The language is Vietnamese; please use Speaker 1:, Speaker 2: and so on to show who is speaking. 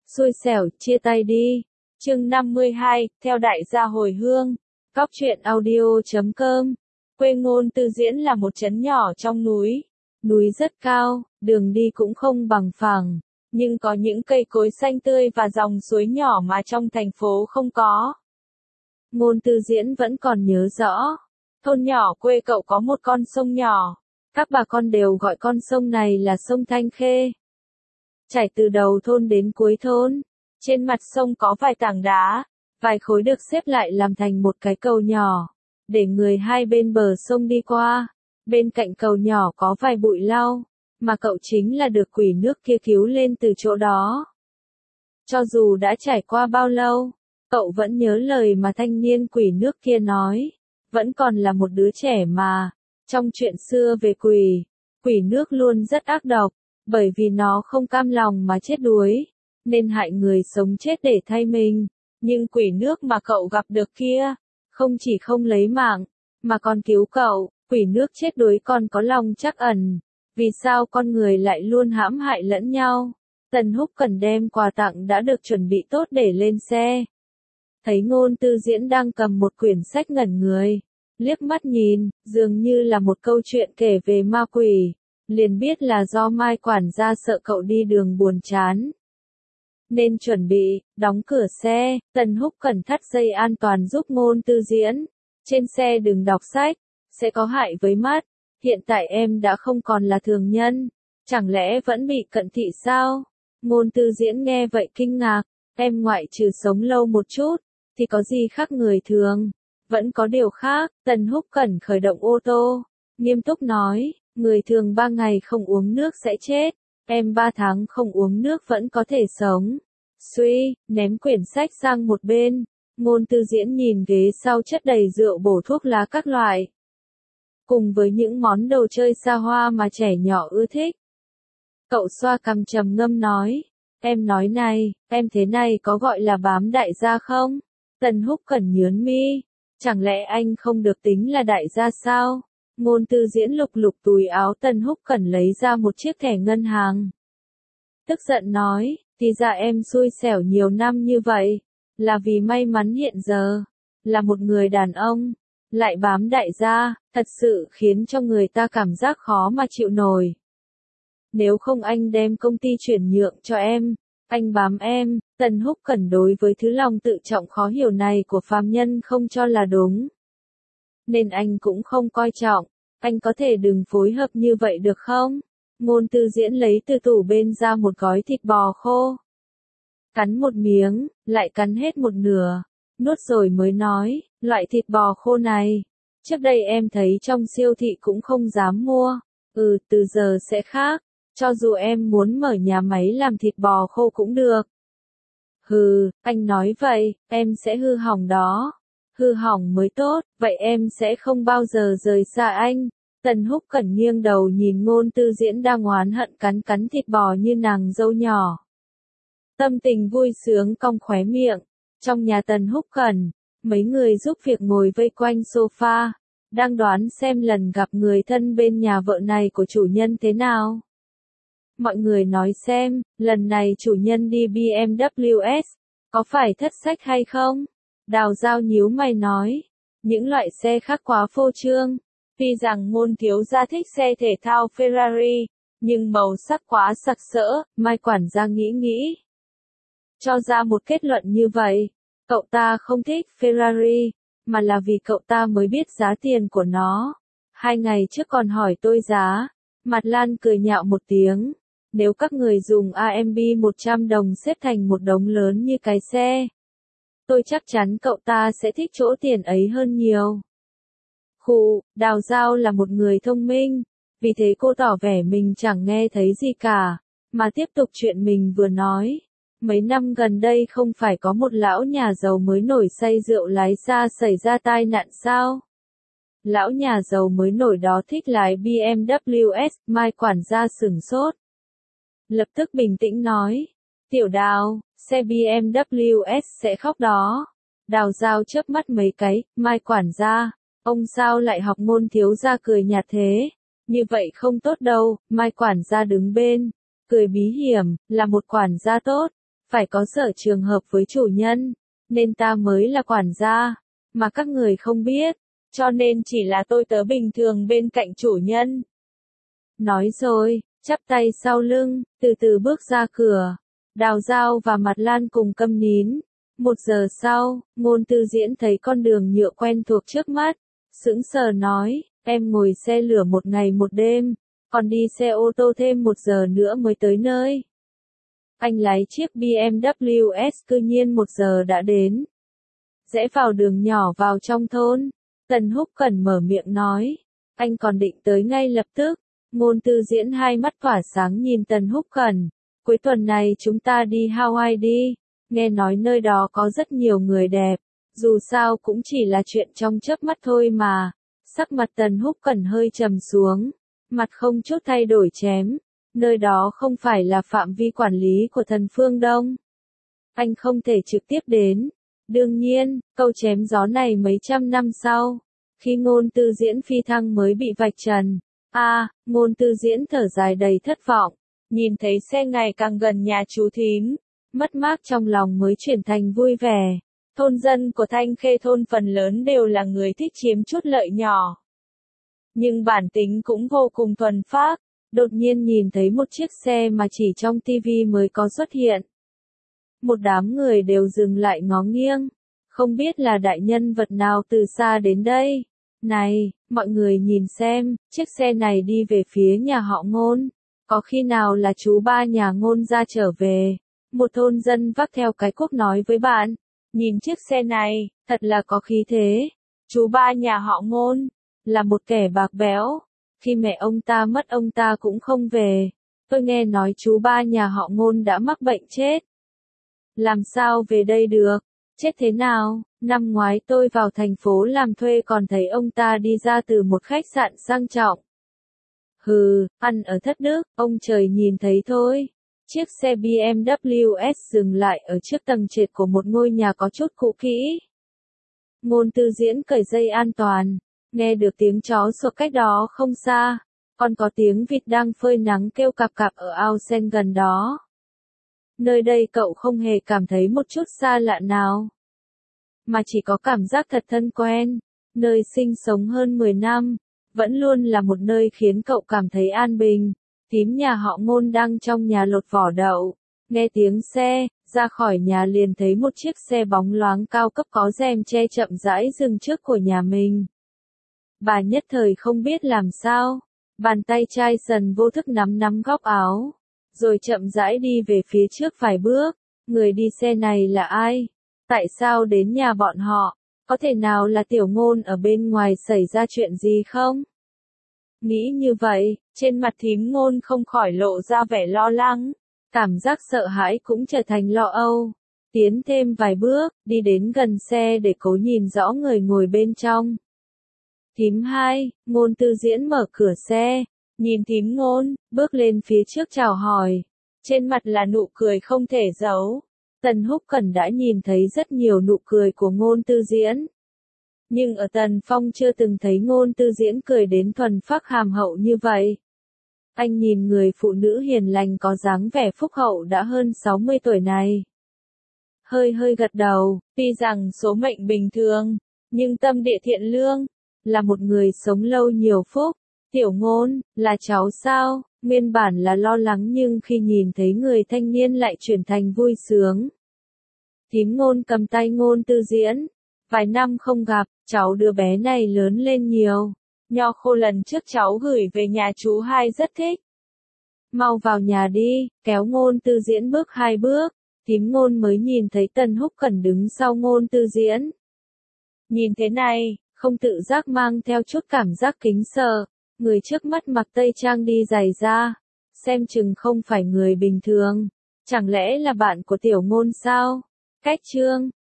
Speaker 1: Xui xẻo, chia tay đi. Chương 52, theo đại gia hồi hương. Cóc truyện audio.com. Quê Ngôn Tư Diễn là một trấn nhỏ trong núi. Núi rất cao, đường đi cũng không bằng phẳng, nhưng có những cây cối xanh tươi và dòng suối nhỏ mà trong thành phố không có. Ngôn Tư Diễn vẫn còn nhớ rõ. Thôn nhỏ quê cậu có một con sông nhỏ. Các bà con đều gọi con sông này là sông Thanh Khê. Chảy từ đầu thôn đến cuối thôn. Trên mặt sông có vài tảng đá, vài khối được xếp lại làm thành một cái cầu nhỏ, để người hai bên bờ sông đi qua. Bên cạnh cầu nhỏ có vài bụi lau, mà cậu chính là được quỷ nước kia cứu lên từ chỗ đó. Cho dù đã trải qua bao lâu, cậu vẫn nhớ lời mà thanh niên quỷ nước kia nói. Vẫn còn là một đứa trẻ mà. Trong chuyện xưa về quỷ nước luôn rất ác độc, bởi vì nó không cam lòng mà chết đuối, nên hại người sống chết để thay mình. Nhưng quỷ nước mà cậu gặp được kia, không chỉ không lấy mạng, mà còn cứu cậu. Quỷ nước chết đuối còn có lòng trắc ẩn. Vì sao con người lại luôn hãm hại lẫn nhau? Tần Húc cần đem quà tặng đã được chuẩn bị tốt để lên xe. Thấy Ngôn Tư Diễn đang cầm một quyển sách ngẩn người, liếc mắt nhìn, dường như là một câu chuyện kể về ma quỷ, liền biết là do Mai quản gia sợ cậu đi đường buồn chán, nên chuẩn bị đóng cửa xe. Tần Húc cẩn thắt dây an toàn giúp Ngôn Tư Diễn. Trên xe đừng đọc sách, sẽ có hại với mắt. Hiện tại em đã không còn là thường nhân, chẳng lẽ vẫn bị cận thị sao? Ngôn Tư Diễn nghe vậy kinh ngạc. Em ngoại trừ sống lâu một chút, thì có gì khác người thường? Vẫn có điều khác. Tần Húc cẩn khởi động ô tô, nghiêm túc nói, người thường 3 ngày không uống nước sẽ chết, em 3 tháng không uống nước vẫn có thể sống. Suy, ném quyển sách sang một bên. Ngôn Tư Diễn nhìn ghế sau chất đầy rượu bổ, thuốc lá các loại, cùng với những món đồ chơi xa hoa mà trẻ nhỏ ưa thích. Cậu xoa cằm trầm ngâm nói, em nói này, em thế này có gọi là bám đại gia không? Tần Húc cẩn nhướng mi, chẳng lẽ anh không được tính là đại gia sao? Ngôn Tư Diễn lục lục túi áo Tần Húc cẩn lấy ra một chiếc thẻ ngân hàng. Tức giận nói, thì ra em xui xẻo nhiều năm như vậy, là vì may mắn hiện giờ, là một người đàn ông, lại bám đại gia, thật sự khiến cho người ta cảm giác khó mà chịu nổi. Nếu không anh đem công ty chuyển nhượng cho em, anh bám em. Tần Húc cẩn đối với thứ lòng tự trọng khó hiểu này của phàm nhân không cho là đúng, nên anh cũng không coi trọng. Anh có thể đừng phối hợp như vậy được không? Ngôn Tư Diễn lấy từ tủ bên ra một gói thịt bò khô. Cắn một miếng, lại cắn hết một nửa, nuốt rồi mới nói, loại thịt bò khô này, trước đây em thấy trong siêu thị cũng không dám mua. Từ giờ sẽ khác, cho dù em muốn mở nhà máy làm thịt bò khô cũng được. Hừ, anh nói vậy, em sẽ hư hỏng đó. Hư hỏng mới tốt, vậy em sẽ không bao giờ rời xa anh. Tần Húc cẩn nghiêng đầu nhìn Ngôn Tư Diễn đang oán hận cắn thịt bò như nàng dâu nhỏ. Tâm tình vui sướng cong khóe miệng. Trong nhà Tần Húc cẩn, mấy người giúp việc ngồi vây quanh sofa, đang đoán xem lần gặp người thân bên nhà vợ này của chủ nhân thế nào. Mọi người nói xem, lần này chủ nhân đi BMW, có phải thất sách hay không? Đào Dao nhíu mày nói, những loại xe khác quá phô trương. Tuy rằng Ngôn thiếu gia thích xe thể thao Ferrari, nhưng màu sắc quá sặc sỡ. Mai quản gia nghĩ, cho ra một kết luận như vậy. Cậu ta không thích Ferrari, mà là vì cậu ta mới biết giá tiền của nó. 2 ngày trước còn hỏi tôi giá. Mặt Lan cười nhạo một tiếng. Nếu các người dùng AMB 100 đồng xếp thành một đống lớn như cái xe, tôi chắc chắn cậu ta sẽ thích chỗ tiền ấy hơn nhiều. Đào Dao là một người thông minh, vì thế cô tỏ vẻ mình chẳng nghe thấy gì cả, mà tiếp tục chuyện mình vừa nói. Mấy năm gần đây không phải có một lão nhà giàu mới nổi say rượu lái xa xảy ra tai nạn sao? Lão nhà giàu mới nổi đó thích lái BMW. Mai quản gia sửng sốt, lập tức bình tĩnh nói, Tiểu Đào, xe BMW sẽ khóc đó. Đào Dao chớp mắt mấy cái, Mai quản gia, ông sao lại học Ngôn thiếu gia cười nhạt thế? Như vậy không tốt đâu. Mai quản gia đứng bên, cười bí hiểm, là một quản gia tốt, phải có sở trường hợp với chủ nhân, nên ta mới là quản gia, mà các người không biết, cho nên chỉ là tôi tớ bình thường bên cạnh chủ nhân. Nói rồi, chắp tay sau lưng, từ từ bước ra cửa. Đào Dao và Mặt Lan cùng câm nín. 1 giờ sau, Ngôn Tư Diễn thấy con đường nhựa quen thuộc trước mắt, sững sờ nói, em ngồi xe lửa 1 ngày 1 đêm, còn đi xe ô tô thêm 1 giờ nữa mới tới nơi. Anh lái chiếc BMW S cư nhiên 1 giờ đã đến. Rẽ vào đường nhỏ vào trong thôn, Tần Húc Cẩn mở miệng nói, anh còn định tới ngay lập tức. Ngôn Tư Diễn hai mắt tỏa sáng nhìn Tần Húc Cẩn, cuối tuần này chúng ta đi Hawaii đi, nghe nói nơi đó có rất nhiều người đẹp, dù sao cũng chỉ là chuyện trong chớp mắt thôi mà. Sắc mặt Tần Húc Cẩn hơi trầm xuống, mặt không chút thay đổi chém, nơi đó không phải là phạm vi quản lý của Thần Phương Đông. Anh không thể trực tiếp đến. Đương nhiên, câu chém gió này mấy trăm năm sau, khi Ngôn Tư Diễn phi thăng mới bị vạch trần. Ngôn Tư Diễn thở dài đầy thất vọng, nhìn thấy xe ngày càng gần nhà chú thím, mất mát trong lòng mới chuyển thành vui vẻ. Thôn dân của Thanh Khê thôn phần lớn đều là người thích chiếm chút lợi nhỏ, nhưng bản tính cũng vô cùng thuần phác. Đột nhiên nhìn thấy một chiếc xe mà chỉ trong tivi mới có xuất hiện. Một đám người đều dừng lại ngó nghiêng, không biết là đại nhân vật nào từ xa đến đây. Này, mọi người nhìn xem, chiếc xe này đi về phía nhà họ Ngôn, có khi nào là chú ba nhà Ngôn ra trở về. Một thôn dân vác theo cái cuốc nói với bạn, nhìn chiếc xe này, thật là có khí thế. Chú ba nhà họ Ngôn, là một kẻ bạc bẽo, khi mẹ ông ta mất ông ta cũng không về. Tôi nghe nói chú ba nhà họ Ngôn đã mắc bệnh chết. Làm sao về đây được? Chết thế nào? Năm ngoái tôi vào thành phố làm thuê còn thấy ông ta đi ra từ một khách sạn sang trọng. Hừ, ăn ở thất đức, ông trời nhìn thấy thôi. Chiếc xe BMW S dừng lại ở trước tầng trệt của một ngôi nhà có chút cũ kỹ. Ngôn Tư Diễn cởi dây an toàn, nghe được tiếng chó sủa cách đó không xa, còn có tiếng vịt đang phơi nắng kêu cạp cạp ở ao sen gần đó. Nơi đây cậu không hề cảm thấy một chút xa lạ nào, mà chỉ có cảm giác thật thân quen. Nơi sinh sống hơn 10 năm, vẫn luôn là một nơi khiến cậu cảm thấy an bình. Thím nhà họ Ngôn đang trong nhà lột vỏ đậu, nghe tiếng xe, ra khỏi nhà liền thấy một chiếc xe bóng loáng cao cấp có rèm che chậm rãi dừng trước của nhà mình. Bà nhất thời không biết làm sao, bàn tay chai sần vô thức nắm góc áo, rồi chậm rãi đi về phía trước vài bước. Người đi xe này là ai? Tại sao đến nhà bọn họ? Có thể nào là Tiểu Ngôn ở bên ngoài xảy ra chuyện gì không? Nghĩ như vậy, trên mặt thím Ngôn không khỏi lộ ra vẻ lo lắng, cảm giác sợ hãi cũng trở thành lo âu. Tiến thêm vài bước, đi đến gần xe để cố nhìn rõ người ngồi bên trong. Thím hai, Ngôn Tư Diễn mở cửa xe, nhìn thím Ngôn, bước lên phía trước chào hỏi. Trên mặt là nụ cười không thể giấu. Tần Húc Cẩn đã nhìn thấy rất nhiều nụ cười của Ngôn Tư Diễn. Nhưng ở Tần Phong chưa từng thấy Ngôn Tư Diễn cười đến thuần phác hàm hậu như vậy. Anh nhìn người phụ nữ hiền lành có dáng vẻ phúc hậu đã hơn 60 tuổi này. Hơi gật đầu, tuy rằng số mệnh bình thường, nhưng tâm địa thiện lương, là một người sống lâu nhiều phúc. Tiểu Ngôn, là cháu sao? Nguyên bản là lo lắng nhưng khi nhìn thấy người thanh niên lại chuyển thành vui sướng. Thím Ngôn cầm tay Ngôn Tư Diễn. Vài năm không gặp, cháu đứa bé này lớn lên nhiều. Nho khô lần trước cháu gửi về nhà chú hai rất thích. Mau vào nhà đi, kéo Ngôn Tư Diễn bước 2 bước. Thím Ngôn mới nhìn thấy Tần Húc Cẩn đứng sau Ngôn Tư Diễn. Nhìn thế này, không tự giác mang theo chút cảm giác kính sợ. Người trước mắt mặc tây trang đi giày da, xem chừng không phải người bình thường. Chẳng lẽ là bạn của Tiểu Ngôn sao? Cách chương